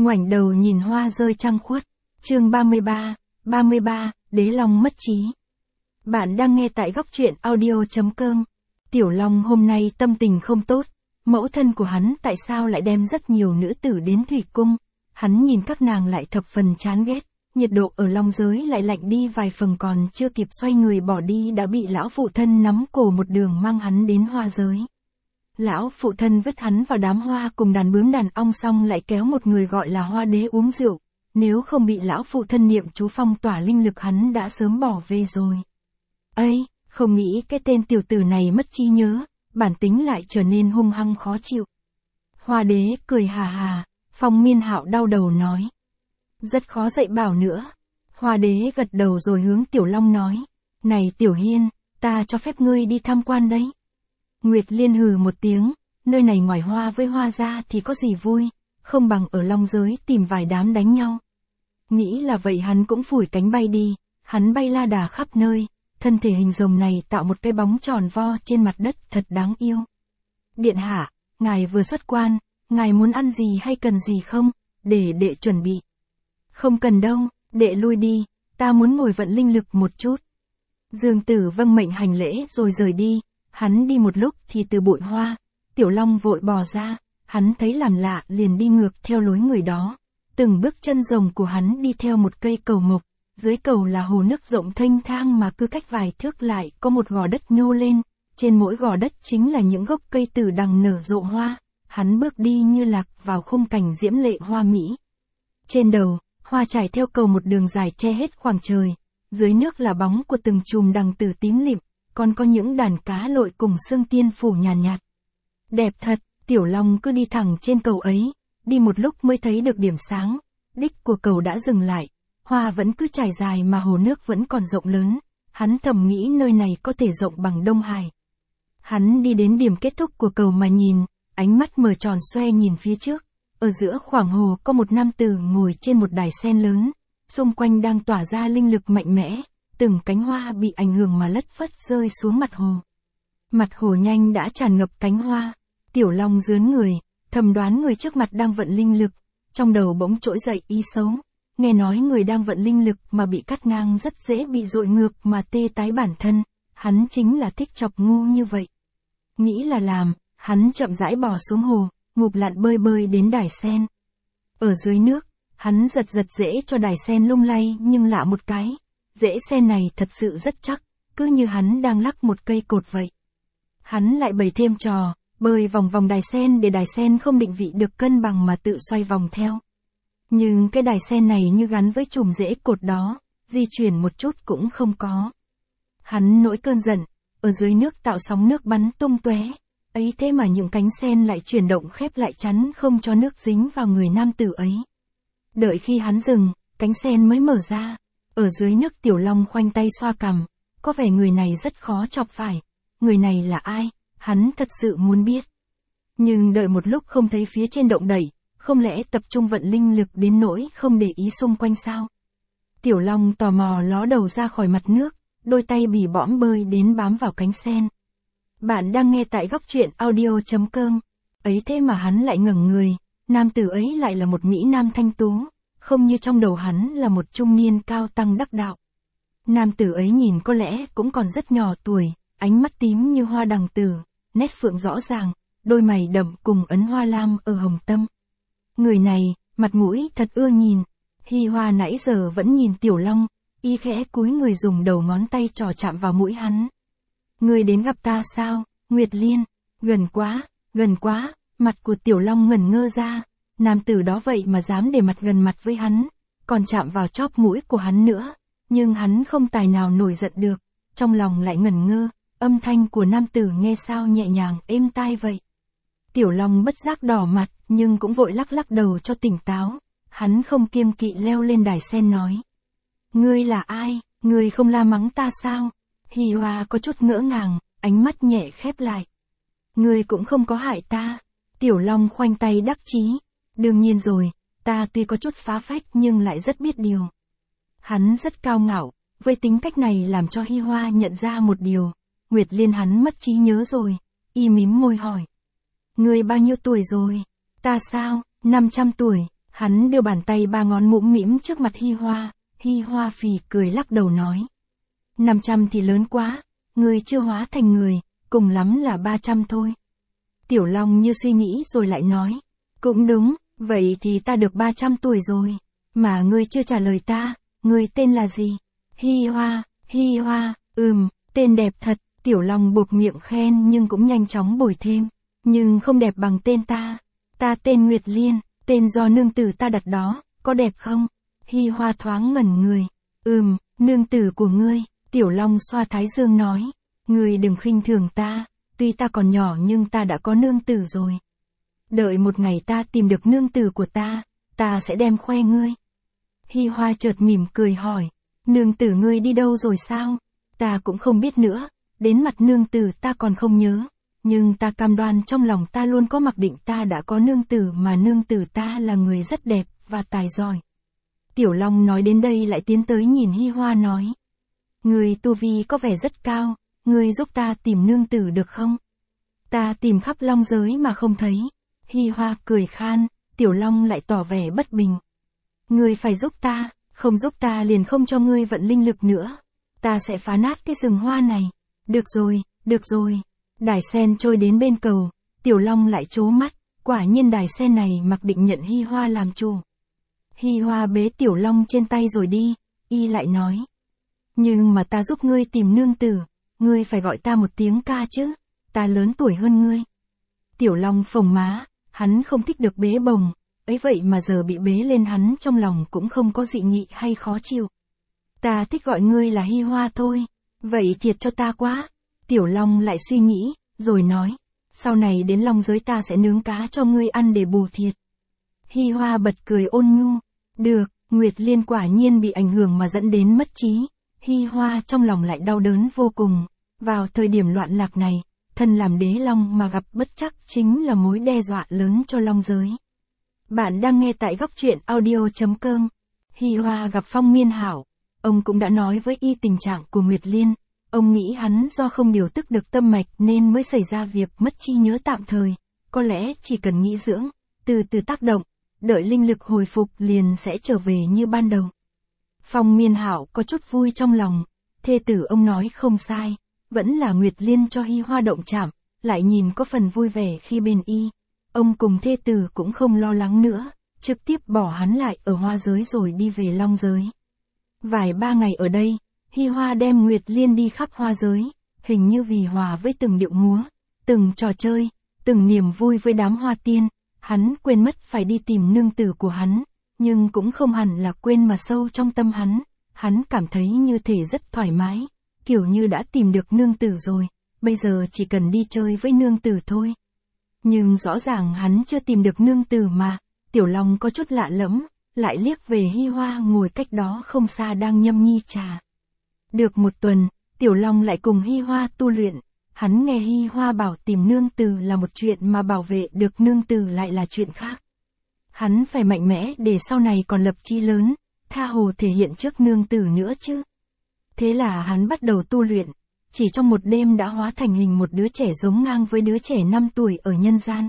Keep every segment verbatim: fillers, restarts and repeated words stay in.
ngoảnh đầu nhìn hoa rơi trăng khuất. Chương ba mươi ba, ba mươi ba, Đế Long mất trí. Bạn đang nghe tại góc truyện audio chấm com. Tiểu Long hôm nay tâm tình không tốt, mẫu thân của hắn tại sao lại đem rất nhiều nữ tử đến thủy cung, hắn nhìn các nàng lại thập phần chán ghét, nhiệt độ ở Long giới lại lạnh đi vài phần, còn chưa kịp xoay người bỏ đi đã bị lão phụ thân nắm cổ một đường mang hắn đến hoa giới. Lão phụ thân vứt hắn vào đám hoa cùng đàn bướm đàn ong xong lại kéo một người gọi là Hoa Đế uống rượu, nếu không bị lão phụ thân niệm chú phong tỏa linh lực hắn đã sớm bỏ về rồi. Ây, không nghĩ cái tên tiểu tử này mất trí nhớ, bản tính lại trở nên hung hăng khó chịu. Hoa Đế cười hà hà, Phong Miên Hạo đau đầu nói. Rất khó dạy bảo nữa. Hoa Đế gật đầu rồi hướng Tiểu Long nói. Này Tiểu Hiên, ta cho phép ngươi đi tham quan đấy. Nguyệt Liên hừ một tiếng, nơi này ngoài hoa với hoa ra thì có gì vui, không bằng ở Long giới tìm vài đám đánh nhau. Nghĩ là vậy hắn cũng phủi cánh bay đi, hắn bay la đà khắp nơi, thân thể hình rồng này tạo một cái bóng tròn vo trên mặt đất thật đáng yêu. Điện hạ, ngài vừa xuất quan, ngài muốn ăn gì hay cần gì không, để đệ chuẩn bị. Không cần đâu, đệ lui đi, ta muốn ngồi vận linh lực một chút. Dương Tử vâng mệnh hành lễ rồi rời đi, hắn đi một lúc thì từ bụi hoa, Tiểu Long vội bò ra, hắn thấy làm lạ liền đi ngược theo lối người đó. Từng bước chân rồng của hắn đi theo một cây cầu mộc, dưới cầu là hồ nước rộng thênh thang mà cứ cách vài thước lại có một gò đất nhô lên, trên mỗi gò đất chính là những gốc cây tử đằng nở rộ hoa, hắn bước đi như lạc vào khung cảnh diễm lệ hoa mỹ. Trên đầu, hoa trải theo cầu một đường dài che hết khoảng trời, dưới nước là bóng của từng chùm đằng tử tím lịm, còn có những đàn cá lội cùng sương tiên phủ nhàn nhạt, nhạt. Đẹp thật, Tiểu Long cứ đi thẳng trên cầu ấy, đi một lúc mới thấy được điểm sáng, đích của cầu đã dừng lại, hoa vẫn cứ trải dài mà hồ nước vẫn còn rộng lớn, hắn thầm nghĩ nơi này có thể rộng bằng Đông Hải. Hắn đi đến điểm kết thúc của cầu mà nhìn, ánh mắt mở tròn xoe nhìn phía trước, ở giữa khoảng hồ có một nam tử ngồi trên một đài sen lớn, xung quanh đang tỏa ra linh lực mạnh mẽ, từng cánh hoa bị ảnh hưởng mà lất phất rơi xuống mặt hồ. Mặt hồ nhanh đã tràn ngập cánh hoa, Tiểu Long dướn người, thầm đoán người trước mặt đang vận linh lực, trong đầu bỗng trỗi dậy ý xấu, nghe nói người đang vận linh lực mà bị cắt ngang rất dễ bị dội ngược mà tê tái bản thân, hắn chính là thích chọc ngu như vậy. Nghĩ là làm, hắn chậm rãi bò xuống hồ, ngụp lặn bơi bơi đến đài sen. Ở dưới nước, hắn giật giật rễ cho đài sen lung lay nhưng lạ một cái, rễ sen này thật sự rất chắc, cứ như hắn đang lắc một cây cột vậy. Hắn lại bày thêm trò, bơi vòng vòng đài sen để đài sen không định vị được cân bằng mà tự xoay vòng theo. Nhưng cái đài sen này như gắn với chùm rễ cột đó, di chuyển một chút cũng không có. Hắn nổi cơn giận, ở dưới nước tạo sóng nước bắn tung tóe, ấy thế mà những cánh sen lại chuyển động khép lại chắn không cho nước dính vào người nam tử ấy. Đợi khi hắn dừng, cánh sen mới mở ra, ở dưới nước Tiểu Long khoanh tay xoa cằm, có vẻ người này rất khó chọc phải, người này là ai, hắn thật sự muốn biết. Nhưng đợi một lúc không thấy phía trên động đẩy, không lẽ tập trung vận linh lực đến nỗi không để ý xung quanh sao? Tiểu Long tò mò ló đầu ra khỏi mặt nước, đôi tay bỉ bõm bơi đến bám vào cánh sen. Bạn đang nghe tại góc truyện audio chấm com. Ấy thế mà hắn lại ngẩng người, nam tử ấy lại là một mỹ nam thanh tú, không như trong đầu hắn là một trung niên cao tăng đắc đạo. Nam tử ấy nhìn có lẽ cũng còn rất nhỏ tuổi, ánh mắt tím như hoa đằng tử, nét phượng rõ ràng, đôi mày đậm cùng ấn hoa lam ở hồng tâm. Người này, mặt mũi thật ưa nhìn. Hi Hoa nãy giờ vẫn nhìn Tiểu Long, y khẽ cúi người dùng đầu ngón tay trò chạm vào mũi hắn. Người đến gặp ta sao, Nguyệt Liên? Gần quá, gần quá, mặt của Tiểu Long ngẩn ngơ ra, nam tử đó vậy mà dám để mặt gần mặt với hắn, còn chạm vào chóp mũi của hắn nữa, nhưng hắn không tài nào nổi giận được, trong lòng lại ngẩn ngơ, âm thanh của nam tử nghe sao nhẹ nhàng êm tai vậy. Tiểu Long bất giác đỏ mặt, nhưng cũng vội lắc lắc đầu cho tỉnh táo, hắn không kiêng kỵ leo lên đài sen nói. Ngươi là ai, ngươi không la mắng ta sao? Hi Hoa có chút ngỡ ngàng, ánh mắt nhẹ khép lại. Ngươi cũng không có hại ta. Tiểu Long khoanh tay đắc chí. Đương nhiên rồi, ta tuy có chút phá phách nhưng lại rất biết điều. Hắn rất cao ngạo, với tính cách này làm cho Hi Hoa nhận ra một điều. Nguyệt Liên hắn mất trí nhớ rồi, y mím môi hỏi. Ngươi bao nhiêu tuổi rồi? Ta sao, năm trăm tuổi. Hắn đưa bàn tay ba ngón mũm mĩm trước mặt Hi Hoa, Hi Hoa phì cười lắc đầu nói. năm trăm thì lớn quá, ngươi chưa hóa thành người, cùng lắm là ba trăm thôi. Tiểu Long như suy nghĩ rồi lại nói. Cũng đúng, vậy thì ta được ba trăm tuổi rồi. Mà ngươi chưa trả lời ta, ngươi tên là gì? Hi Hoa, Hi Hoa, ừm, tên đẹp thật. Tiểu Long buộc miệng khen nhưng cũng nhanh chóng bồi thêm. Nhưng không đẹp bằng tên ta. Ta tên Nguyệt Liên, tên do nương tử ta đặt đó, có đẹp không? Hi Hoa thoáng ngẩn người. Ừm, nương tử của ngươi. Tiểu Long xoa thái dương nói. Ngươi đừng khinh thường ta, tuy ta còn nhỏ nhưng ta đã có nương tử rồi. Đợi một ngày ta tìm được nương tử của ta, ta sẽ đem khoe ngươi. Hi Hoa chợt mỉm cười hỏi. Nương tử ngươi đi đâu rồi sao? Ta cũng không biết nữa, đến mặt nương tử ta còn không nhớ. Nhưng ta cam đoan trong lòng ta luôn có mặc định ta đã có nương tử mà nương tử ta là người rất đẹp và tài giỏi. Tiểu Long nói đến đây lại tiến tới nhìn Hi Hoa nói. Người tu vi có vẻ rất cao, người giúp ta tìm nương tử được không? Ta tìm khắp long giới mà không thấy. Hi Hoa cười khan, Tiểu Long lại tỏ vẻ bất bình. Ngươi phải giúp ta, không giúp ta liền không cho ngươi vận linh lực nữa. Ta sẽ phá nát cái rừng hoa này. Được rồi, được rồi. Đài sen trôi đến bên cầu, Tiểu Long lại trố mắt, quả nhiên đài sen này mặc định nhận Hi Hoa làm chủ. Hi Hoa bế Tiểu Long trên tay rồi đi, y lại nói. Nhưng mà ta giúp ngươi tìm nương tử, ngươi phải gọi ta một tiếng ca chứ, ta lớn tuổi hơn ngươi. Tiểu Long phồng má, hắn không thích được bế bồng, ấy vậy mà giờ bị bế lên hắn trong lòng cũng không có dị nghị hay khó chịu. Ta thích gọi ngươi là Hi Hoa thôi, vậy thiệt cho ta quá. Tiểu Long lại suy nghĩ, rồi nói, sau này đến long giới ta sẽ nướng cá cho ngươi ăn để bù thiệt. Hi Hoa bật cười ôn nhu, được, Nguyệt Liên quả nhiên bị ảnh hưởng mà dẫn đến mất trí. Hi Hoa trong lòng lại đau đớn vô cùng, vào thời điểm loạn lạc này, thân làm đế long mà gặp bất trắc chính là mối đe dọa lớn cho long giới. Bạn đang nghe tại góc truyện audio chấm com. Hi Hoa gặp Phong Miên Hảo, ông cũng đã nói với y tình trạng của Nguyệt Liên. Ông nghĩ hắn do không điều tức được tâm mạch nên mới xảy ra việc mất trí nhớ tạm thời, có lẽ chỉ cần nghỉ dưỡng, từ từ tác động, đợi linh lực hồi phục liền sẽ trở về như ban đầu. Phong Miên Hảo có chút vui trong lòng, thê tử ông nói không sai, vẫn là Nguyệt Liên cho Hi Hoa động chạm, lại nhìn có phần vui vẻ khi bên y. Ông cùng thê tử cũng không lo lắng nữa, trực tiếp bỏ hắn lại ở hoa giới rồi đi về long giới. Vài ba ngày ở đây, Hi Hoa đem Nguyệt Liên đi khắp hoa giới, hình như vì hòa với từng điệu múa, từng trò chơi, từng niềm vui với đám hoa tiên, hắn quên mất phải đi tìm nương tử của hắn, nhưng cũng không hẳn là quên mà sâu trong tâm hắn, hắn cảm thấy như thể rất thoải mái, kiểu như đã tìm được nương tử rồi, bây giờ chỉ cần đi chơi với nương tử thôi. Nhưng rõ ràng hắn chưa tìm được nương tử mà, Tiểu Long có chút lạ lẫm, lại liếc về Hi Hoa ngồi cách đó không xa đang nhâm nhi trà. Được một tuần, Tiểu Long lại cùng Hi Hoa tu luyện, hắn nghe Hi Hoa bảo tìm nương tử là một chuyện mà bảo vệ được nương tử lại là chuyện khác. Hắn phải mạnh mẽ để sau này còn lập chí lớn, tha hồ thể hiện trước nương tử nữa chứ. Thế là hắn bắt đầu tu luyện, chỉ trong một đêm đã hóa thành hình một đứa trẻ giống ngang với đứa trẻ năm tuổi ở nhân gian.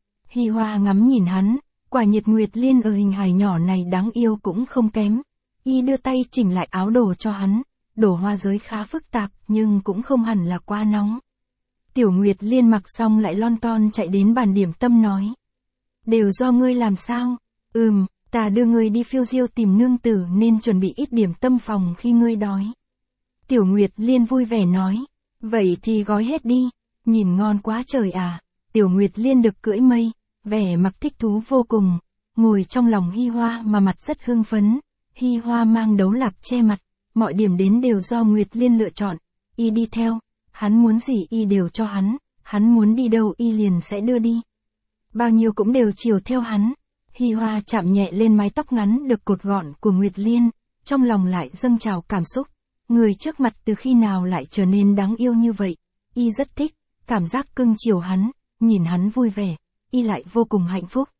Hi Hoa ngắm nhìn hắn, quả nhiệt Nguyệt Liên ở hình hài nhỏ này đáng yêu cũng không kém. Y đưa tay chỉnh lại áo đồ cho hắn, đồ hoa giới khá phức tạp nhưng cũng không hẳn là quá nóng. Tiểu Nguyệt Liên mặc xong lại lon ton chạy đến bàn điểm tâm nói. Đều do ngươi làm sao? Ừm, ta đưa ngươi đi phiêu diêu tìm nương tử nên chuẩn bị ít điểm tâm phòng khi ngươi đói. Tiểu Nguyệt Liên vui vẻ nói. Vậy thì gói hết đi, nhìn ngon quá trời à. Tiểu Nguyệt Liên được cưỡi mây, vẻ mặt thích thú vô cùng, ngồi trong lòng Hi Hoa mà mặt rất hưng phấn. Hi Hoa mang đấu lạp che mặt, mọi điểm đến đều do Nguyệt Liên lựa chọn, y đi theo, hắn muốn gì y đều cho hắn, hắn muốn đi đâu y liền sẽ đưa đi. Bao nhiêu cũng đều chiều theo hắn. Hi Hoa chạm nhẹ lên mái tóc ngắn được cột gọn của Nguyệt Liên, trong lòng lại dâng trào cảm xúc. Người trước mặt từ khi nào lại trở nên đáng yêu như vậy, y rất thích, cảm giác cưng chiều hắn, nhìn hắn vui vẻ, y lại vô cùng hạnh phúc.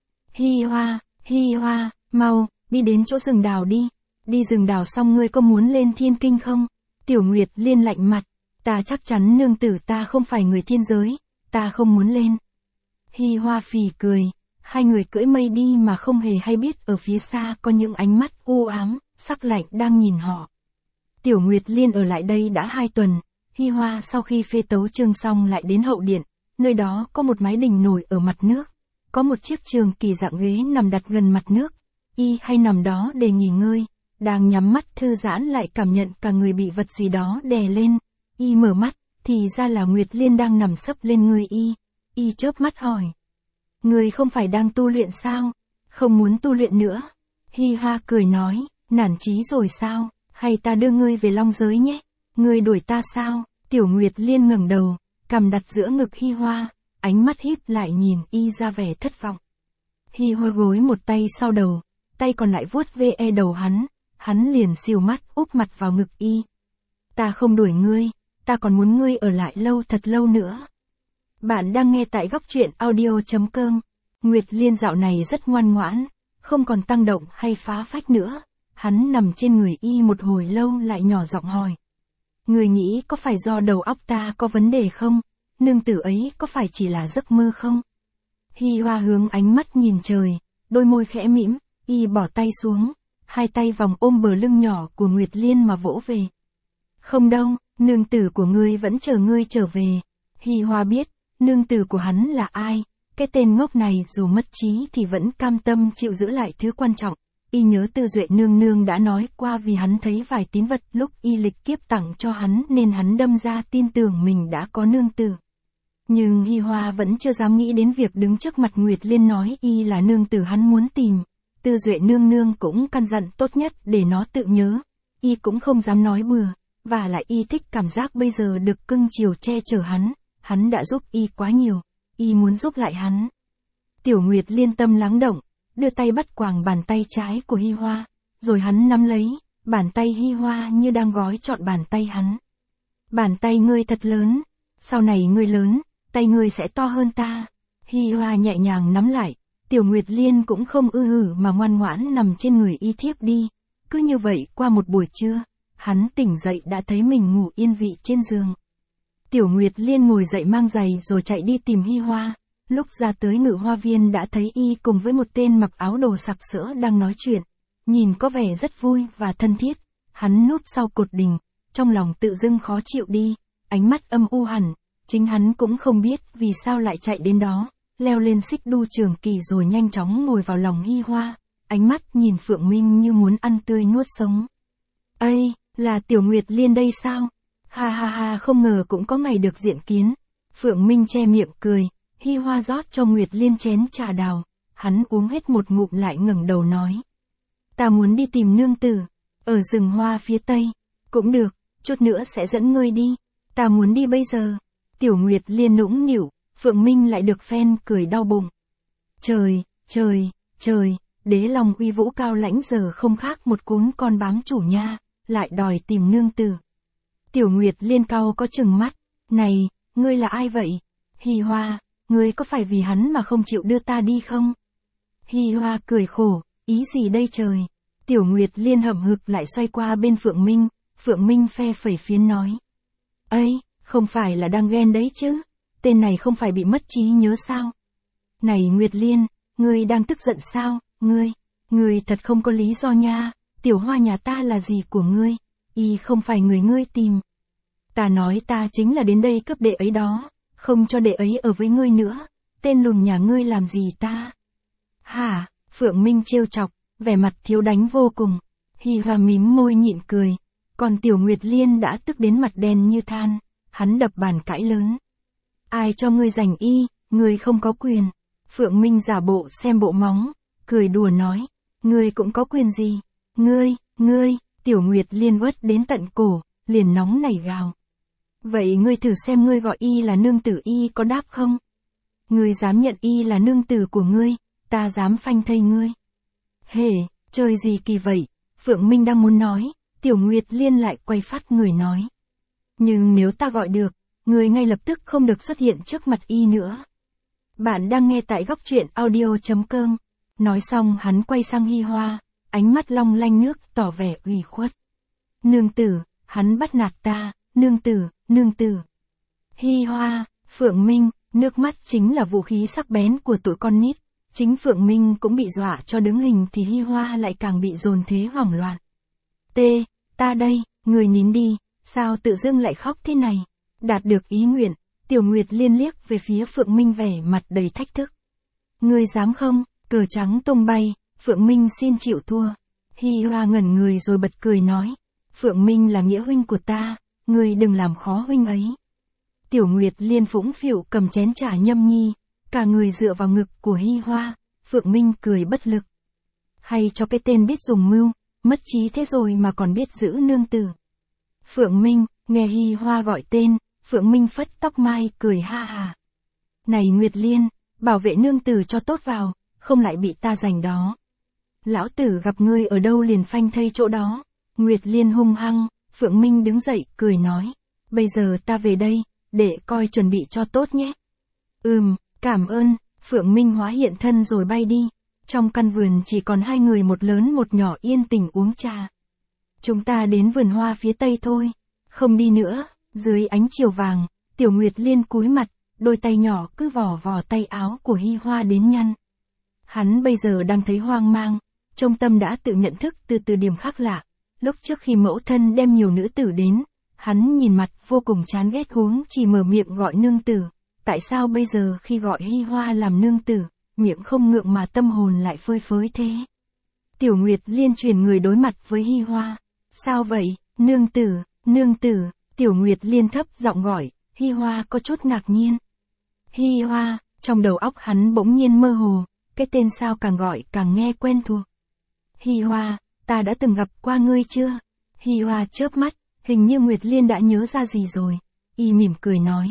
Hi Hoa, Hi Hoa, mau, đi đến chỗ rừng đào đi, đi rừng đào xong ngươi có muốn lên thiên kinh không? Tiểu Nguyệt Liên lạnh mặt, ta chắc chắn nương tử ta không phải người thiên giới, ta không muốn lên. Hi Hoa phì cười, Hai người cưỡi mây đi mà không hề hay biết ở phía xa có những ánh mắt u ám, sắc lạnh đang nhìn họ. Tiểu Nguyệt Liên ở lại đây đã hai tuần, Hi Hoa sau khi phê tấu chương xong lại đến hậu điện, nơi đó có một mái đình nổi ở mặt nước, có một chiếc trường kỳ dạng ghế nằm đặt gần mặt nước, y hay nằm đó để nghỉ ngơi, đang nhắm mắt thư giãn lại cảm nhận cả người bị vật gì đó đè lên, y mở mắt, thì ra là Nguyệt Liên đang nằm sấp lên người y, y chớp mắt hỏi. Người không phải đang tu luyện sao? Không muốn tu luyện nữa. Hi Hoa cười nói, nản chí rồi sao? Hay ta đưa ngươi về Long giới nhé? Ngươi đuổi ta sao? Tiểu Nguyệt Liên ngẩng đầu, cằm đặt giữa ngực Hi Hoa, ánh mắt híp lại nhìn y ra vẻ thất vọng. Hi Hoa gối một tay sau đầu, tay còn lại vuốt ve đầu hắn, hắn liền xìu mắt úp mặt vào ngực y. Ta không đuổi ngươi, ta còn muốn ngươi ở lại lâu thật lâu nữa. Bạn đang nghe tại góc truyện audio chấm com. Nguyệt Liên dạo này rất ngoan ngoãn, không còn tăng động hay phá phách nữa. Hắn nằm trên người y một hồi lâu lại nhỏ giọng hỏi. Người nghĩ có phải do đầu óc ta có vấn đề không? Nương tử ấy có phải chỉ là giấc mơ không? Hi Hoa hướng ánh mắt nhìn trời, đôi môi khẽ mỉm, y bỏ tay xuống, hai tay vòng ôm bờ lưng nhỏ của Nguyệt Liên mà vỗ về. Không đâu, nương tử của ngươi vẫn chờ ngươi trở về. Hi Hoa biết, nương tử của hắn là ai, cái tên ngốc này dù mất trí thì vẫn cam tâm chịu giữ lại thứ quan trọng. Y nhớ Tư Duệ nương nương đã nói qua vì hắn thấy vài tín vật lúc y lịch kiếp tặng cho hắn nên hắn đâm ra tin tưởng mình đã có nương tử. Nhưng Hi Hoa vẫn chưa dám nghĩ đến việc đứng trước mặt Nguyệt Liên nói y là nương tử hắn muốn tìm. Tư Duệ nương nương cũng căn dặn tốt nhất để nó tự nhớ. Y cũng không dám nói bừa, và lại y thích cảm giác bây giờ được cưng chiều che chở hắn. Hắn đã giúp y quá nhiều, y muốn giúp lại hắn. Tiểu Nguyệt Liên tâm lắng động, đưa tay bắt quàng bàn tay trái của Hi Hoa, rồi hắn nắm lấy, bàn tay Hi Hoa như đang gói trọn bàn tay hắn. Bàn tay ngươi thật lớn, sau này ngươi lớn, tay ngươi sẽ to hơn ta. Hi Hoa nhẹ nhàng nắm lại, Tiểu Nguyệt Liên cũng không ư hử mà ngoan ngoãn nằm trên người y thiếp đi. Cứ như vậy qua một buổi trưa, hắn tỉnh dậy đã thấy mình ngủ yên vị trên giường. Tiểu Nguyệt Liên ngồi dậy mang giày rồi chạy đi tìm Hi Hoa. Lúc ra tới Ngự Hoa Viên đã thấy y cùng với một tên mặc áo đồ sặc sỡ đang nói chuyện. Nhìn có vẻ rất vui và thân thiết. Hắn núp sau cột đình, trong lòng tự dưng khó chịu đi, ánh mắt âm u hẳn. Chính hắn cũng không biết vì sao lại chạy đến đó, leo lên xích đu trường kỳ rồi nhanh chóng ngồi vào lòng Hi Hoa. Ánh mắt nhìn Phượng Minh như muốn ăn tươi nuốt sống. Ây, là Tiểu Nguyệt Liên đây sao? Ha ha ha, không ngờ cũng có ngày được diện kiến. Phượng Minh che miệng cười, Hi Hoa rót cho Nguyệt Liên chén trà đào, hắn uống hết một ngụm lại ngẩng đầu nói. Ta muốn đi tìm nương tử, ở rừng hoa phía tây, cũng được, chút nữa sẽ dẫn ngươi đi, ta muốn đi bây giờ. Tiểu Nguyệt Liên nũng nịu, Phượng Minh lại được phen cười đau bụng. Trời, trời, trời, Đế Long uy vũ cao lãnh giờ không khác một cún con bám chủ nha, lại đòi tìm nương tử. Tiểu Nguyệt Liên cau có chừng mắt, này, ngươi là ai vậy? Hi Hoa, ngươi có phải vì hắn mà không chịu đưa ta đi không? Hi Hoa cười khổ, ý gì đây trời? Tiểu Nguyệt Liên hậm hực lại xoay qua bên Phượng Minh, Phượng Minh phe phẩy phiến nói. Ây, không phải là đang ghen đấy chứ? Tên này không phải bị mất trí nhớ sao? Này Nguyệt Liên, ngươi đang tức giận sao? Ngươi, ngươi thật không có lý do nha, Tiểu Hoa nhà ta là gì của ngươi? Y không phải người ngươi tìm. Ta nói ta chính là đến đây cướp đệ ấy đó, không cho đệ ấy ở với ngươi nữa, tên lùn nhà ngươi làm gì ta? Hả? Phượng Minh trêu chọc, vẻ mặt thiếu đánh vô cùng. Hi Hoa mím môi nhịn cười, còn Tiểu Nguyệt Liên đã tức đến mặt đen như than, hắn đập bàn cãi lớn. Ai cho ngươi giành y, ngươi không có quyền. Phượng Minh giả bộ xem bộ móng, cười đùa nói, ngươi cũng có quyền gì? Ngươi, ngươi, Tiểu Nguyệt Liên uất đến tận cổ, liền nóng nảy gào. Vậy ngươi thử xem ngươi gọi y là nương tử y có đáp không? Ngươi dám nhận y là nương tử của ngươi, ta dám phanh thây ngươi. Hề, chơi gì kỳ vậy? Phượng Minh đang muốn nói, Tiểu Nguyệt Liên lại quay phát người nói. Nhưng nếu ta gọi được, ngươi ngay lập tức không được xuất hiện trước mặt y nữa. Bạn đang nghe tại góc truyện audio chấm com. Nói xong hắn quay sang Hi Hoa, ánh mắt long lanh nước tỏ vẻ ủy khuất. Nương tử, hắn bắt nạt ta, nương tử, nương tử. Hi Hoa, Phượng Minh, nước mắt chính là vũ khí sắc bén của tụi con nít. Chính Phượng Minh cũng bị dọa cho đứng hình thì Hi Hoa lại càng bị dồn thế hoảng loạn. T, ta đây, người nín đi, sao tự dưng lại khóc thế này? Đạt được ý nguyện, Tiểu Nguyệt Liên liếc về phía Phượng Minh vẻ mặt đầy thách thức. Ngươi dám không? Cờ trắng tung bay, Phượng Minh xin chịu thua. Hi Hoa ngẩn người rồi bật cười nói. Phượng Minh là nghĩa huynh của ta, ngươi đừng làm khó huynh ấy. Tiểu Nguyệt Liên phũng phịu cầm chén trà nhâm nhi, cả người dựa vào ngực của Hi Hoa, Phượng Minh cười bất lực. Hay cho cái tên biết dùng mưu, mất trí thế rồi mà còn biết giữ nương tử. Phượng Minh, nghe Hi Hoa gọi tên, Phượng Minh phất tóc mai cười ha hà. Này Nguyệt Liên, bảo vệ nương tử cho tốt vào, không lại bị ta giành đó. Lão tử gặp ngươi ở đâu liền phanh thây chỗ đó. Nguyệt Liên hung hăng, Phượng Minh đứng dậy cười nói. Bây giờ ta về đây, để coi chuẩn bị cho tốt nhé. Ừm, cảm ơn, Phượng Minh hóa hiện thân rồi bay đi. Trong căn vườn chỉ còn hai người một lớn một nhỏ yên tĩnh uống trà. Chúng ta đến vườn hoa phía tây thôi, không đi nữa. Dưới ánh chiều vàng, Tiểu Nguyệt Liên cúi mặt, đôi tay nhỏ cứ vò vò tay áo của Hi Hoa đến nhăn. Hắn bây giờ đang thấy hoang mang, trong tâm đã tự nhận thức từ từ điểm khác lạ. Lúc trước khi mẫu thân đem nhiều nữ tử đến, hắn nhìn mặt vô cùng chán ghét huống chỉ mở miệng gọi nương tử. Tại sao bây giờ khi gọi Hi Hoa làm nương tử, miệng không ngượng mà tâm hồn lại phơi phới thế? Tiểu Nguyệt Liên chuyển người đối mặt với Hi Hoa. Sao vậy, nương tử, nương tử, Tiểu Nguyệt Liên thấp giọng gọi, Hi Hoa có chút ngạc nhiên. Hi Hoa, trong đầu óc hắn bỗng nhiên mơ hồ, cái tên sao càng gọi càng nghe quen thuộc. Hi Hoa, ta đã từng gặp qua ngươi chưa? Hi Hoa chớp mắt, hình như Nguyệt Liên đã nhớ ra gì rồi. Y mỉm cười nói.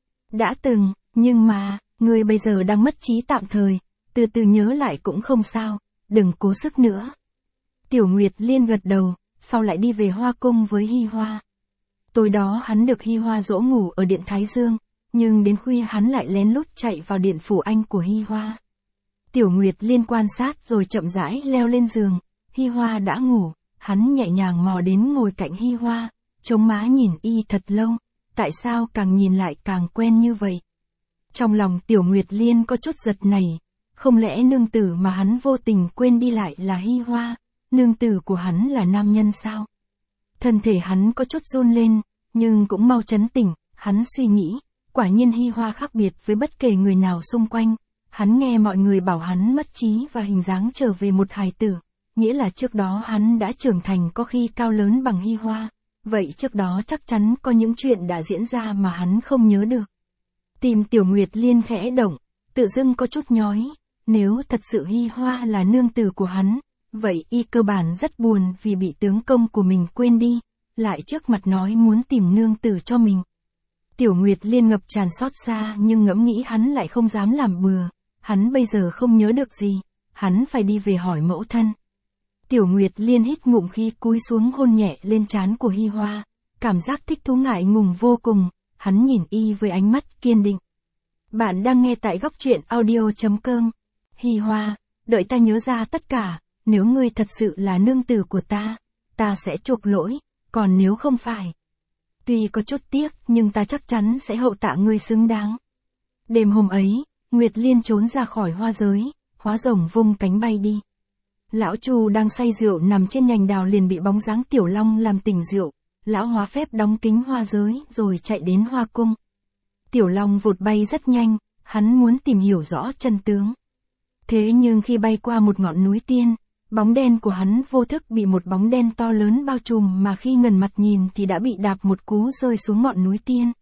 Đã từng, nhưng mà, ngươi bây giờ đang mất trí tạm thời, từ từ nhớ lại cũng không sao, đừng cố sức nữa. Tiểu Nguyệt Liên gật đầu, sau lại đi về Hoa Cung với Hi Hoa. Tối đó hắn được Hi Hoa dỗ ngủ ở điện Thái Dương, nhưng đến khuya hắn lại lén lút chạy vào điện phủ anh của Hi Hoa. Tiểu Nguyệt Liên quan sát rồi chậm rãi leo lên giường, Hi Hoa đã ngủ, hắn nhẹ nhàng mò đến ngồi cạnh Hi Hoa, chống má nhìn y thật lâu, tại sao càng nhìn lại càng quen như vậy. Trong lòng Tiểu Nguyệt Liên có chút giật nảy, không lẽ nương tử mà hắn vô tình quên đi lại là Hi Hoa, nương tử của hắn là nam nhân sao? Thân thể hắn có chút run lên, nhưng cũng mau trấn tỉnh, hắn suy nghĩ, quả nhiên Hi Hoa khác biệt với bất kể người nào xung quanh. Hắn nghe mọi người bảo hắn mất trí và hình dáng trở về một hài tử, nghĩa là trước đó hắn đã trưởng thành có khi cao lớn bằng Hi Hoa, vậy trước đó chắc chắn có những chuyện đã diễn ra mà hắn không nhớ được. Tim Tiểu Nguyệt Liên khẽ động, tự dưng có chút nhói, nếu thật sự Hi Hoa là nương tử của hắn, vậy y cơ bản rất buồn vì bị tướng công của mình quên đi, lại trước mặt nói muốn tìm nương tử cho mình. Tiểu Nguyệt Liên ngập tràn xót xa nhưng ngẫm nghĩ hắn lại không dám làm bừa, hắn bây giờ không nhớ được gì, hắn phải đi về hỏi mẫu thân. Tiểu Nguyệt Liên hít ngụm khí cúi xuống hôn nhẹ lên trán của Hi Hoa, cảm giác thích thú ngại ngùng vô cùng, hắn nhìn y với ánh mắt kiên định. Bạn đang nghe tại góc truyện audio chấm com. Hi Hoa, đợi ta nhớ ra tất cả, nếu ngươi thật sự là nương tử của ta, ta sẽ chuộc lỗi, còn nếu không phải, tuy có chút tiếc nhưng ta chắc chắn sẽ hậu tạ ngươi xứng đáng. Đêm hôm ấy, Nguyệt Liên trốn ra khỏi hoa giới, hóa rồng vung cánh bay đi. Lão Chu đang say rượu nằm trên nhành đào liền bị bóng dáng Tiểu Long làm tỉnh rượu, lão hóa phép đóng kính hoa giới rồi chạy đến Hoa Cung. Tiểu Long vụt bay rất nhanh, hắn muốn tìm hiểu rõ chân tướng. Thế nhưng khi bay qua một ngọn núi tiên, bóng đen của hắn vô thức bị một bóng đen to lớn bao trùm mà khi ngẩng mặt nhìn thì đã bị đạp một cú rơi xuống ngọn núi tiên.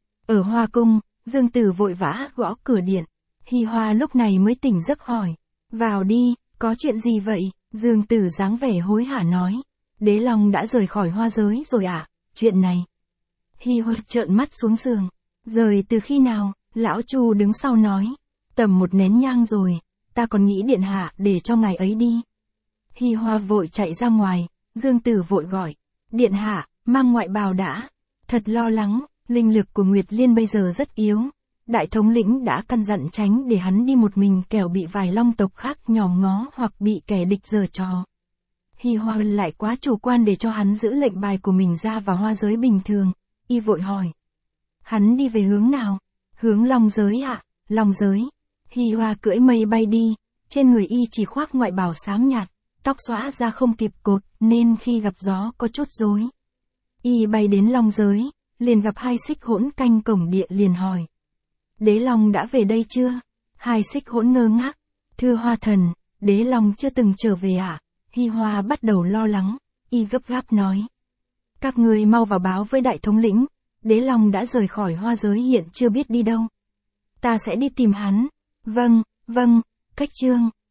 Ở Hoa Cung, Dương Tử vội vã gõ cửa điện. Hi Hoa lúc này mới tỉnh giấc hỏi. Vào đi, có chuyện gì vậy? Dương Tử dáng vẻ hối hả nói. Đế Long đã rời khỏi hoa giới rồi ạ, à? Chuyện này. Hi Hoa trợn mắt xuống giường. Rời từ khi nào? Lão Chu đứng sau nói. Tầm một nén nhang rồi, ta còn nghĩ điện hạ để cho ngài ấy đi. Hi Hoa vội chạy ra ngoài, Dương Tử vội gọi. Điện hạ, mang ngoại bào đã. Thật lo lắng, linh lực của Nguyệt Liên bây giờ rất yếu. Đại thống lĩnh đã căn dặn tránh để hắn đi một mình kẻo bị vài long tộc khác nhòm ngó hoặc bị kẻ địch giở trò. Hi Hoa lại quá chủ quan để cho hắn giữ lệnh bài của mình ra vào hoa giới bình thường, y vội hỏi. Hắn đi về hướng nào? Hướng long giới ạ, à? Long giới. Hi Hoa cưỡi mây bay đi, Trên người y chỉ khoác ngoại bào xám nhạt, tóc xõa ra không kịp cột, nên khi gặp gió có chút rối. Y bay đến Long giới, liền gặp Hai Xích Hỗn canh cổng địa liền hỏi. Đế Long đã về đây chưa? Hai Xích Hỗn ngơ ngác. Thưa Hoa Thần, Đế Long chưa từng trở về ạ. À? Hi Hoa bắt đầu lo lắng, y gấp gáp nói. Các người mau vào báo với đại thống lĩnh, Đế Long đã rời khỏi Hoa giới hiện chưa biết đi đâu. Ta sẽ đi tìm hắn. Vâng, vâng, Cách Chương.